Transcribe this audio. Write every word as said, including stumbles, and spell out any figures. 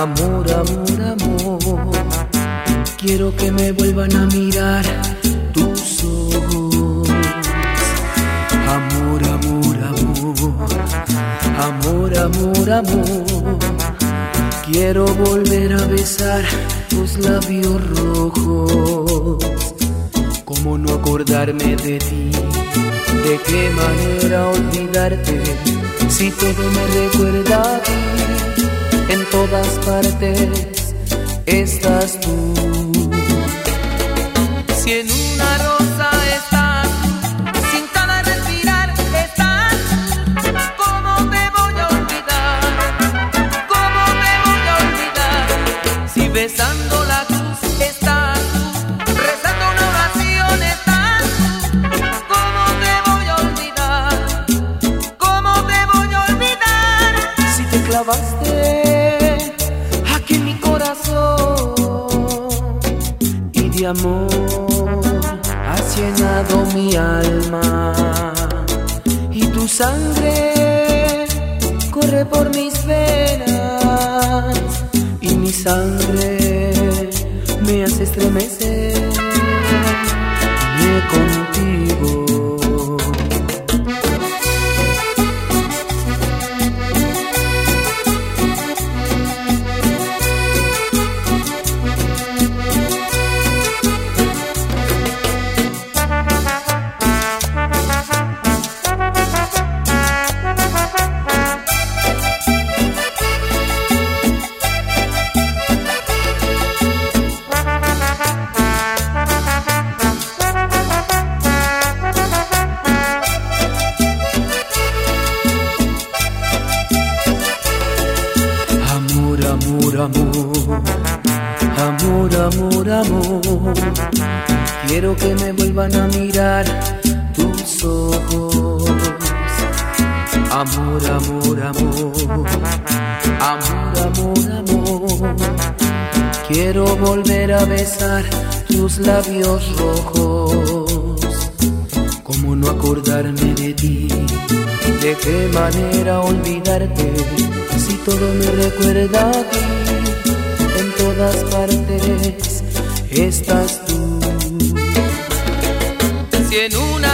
Amor, amor, amor, quiero que me vuelvan a mirar tus ojos. Amor, amor, amor, amor, amor, amor, quiero volver a besar tus labios rojos. ¿Cómo no acordarme de ti? ¿De qué manera olvidarte? Si todo me recuerda a ti, en todas partes estás tú. Si en una rosa estás, sin cada respirar estás, ¿cómo te voy a olvidar? ¿Cómo te voy a olvidar? Si besando la cruz estás, rezando una oración estás, ¿cómo te voy a olvidar? ¿Cómo te voy a olvidar? Si te clavaste aquí en mi corazón y de amor has llenado mi alma, y tu sangre corre por mis venas, y mi sangre me hace estremecer contigo. Amor, amor, amor, amor, quiero que me vuelvan a mirar tus ojos. Amor, amor, amor, amor, amor, amor, quiero volver a besar tus labios rojos. ¿Cómo no acordarme de ti? ¿De qué manera olvidarte? Si todo me recuerda a ti, en todas partes estás tú. Si en una